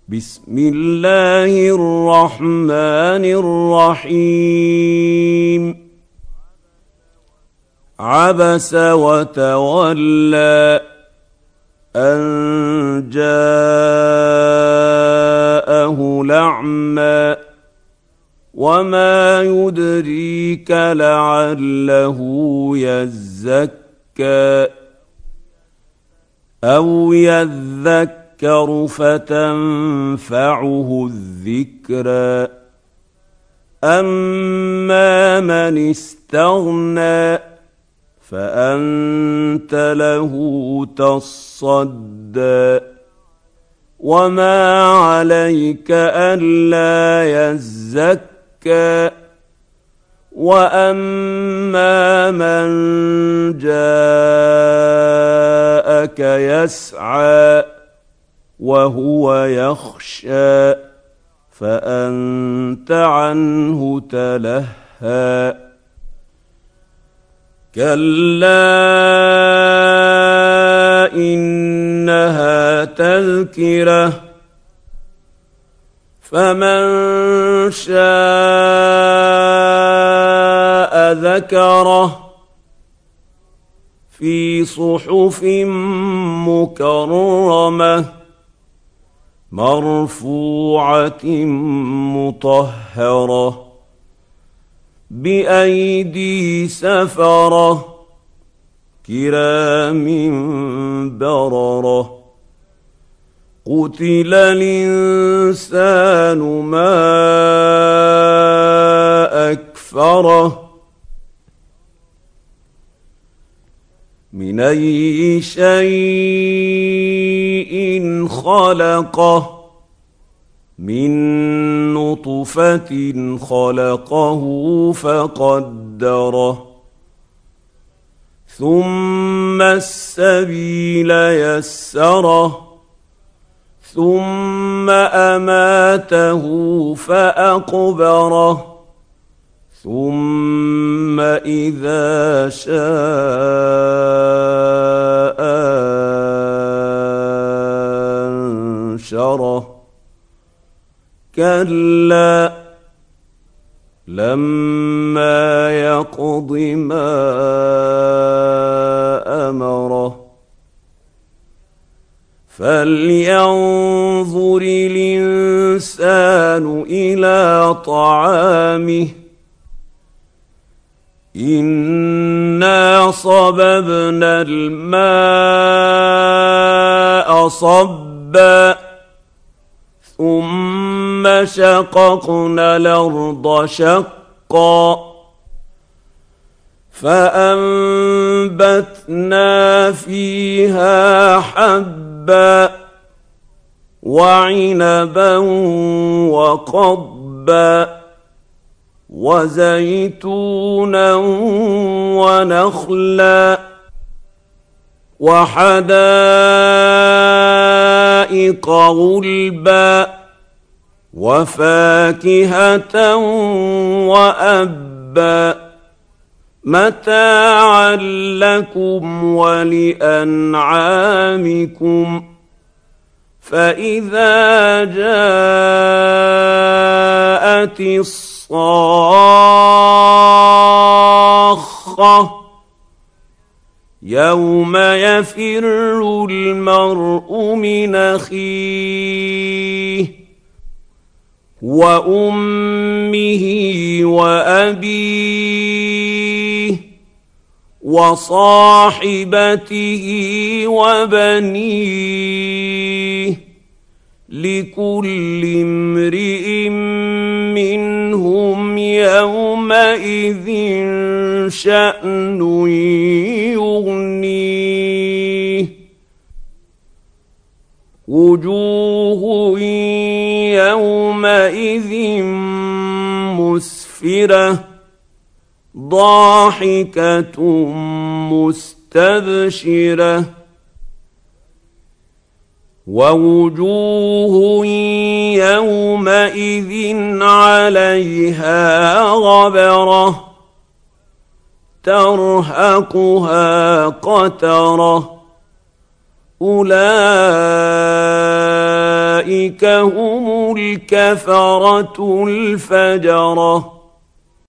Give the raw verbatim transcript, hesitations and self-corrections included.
بسم الله الرحمن الرحيم عبس وتولى أن جاءه الأعمى وما يدريك لعله يزكى أو يذكر فتنفعه الذكرى أما من استغنى فأنت له تصدى وما عليك ألا يزكى وأما من جاءك يسعى وهو يخشى فأنت عنه تلهى كلا إنها تذكرة فمن شاء ذكره في صحف مكرمة مرفوعة مطهرة بأيدي سفرة كرام بررة قتل الإنسان ما أكفره من أي شيء خلقه من نطفة خلقه فقدره ثم السبيل يسره ثم أماته فأقبره ثم إذا شاء أنشره كلا لما يقض ما أمره فلينظر الإنسان إلى طعامه إنا صببنا الماء صبا ثم شققنا الأرض شقا فأنبتنا فيها حبا وعنبا وقضبا وزيتونا ونخلا وحدائق غلبا وفاكهة وأبا متاعا لكم ولأنعامكم فإذا جاءت الصاخة يوم يفر المرء من أخيه وأمه وأبيه وصاحبته وبنيه لكل امرئ منهم يومئذ شأن يغنيه وجوه يومئذ مسفرة ضاحكة مستبشرة ووجوه يومئذ عليها غبرة ترهقها قترة اولئك هم الكفره الفجره.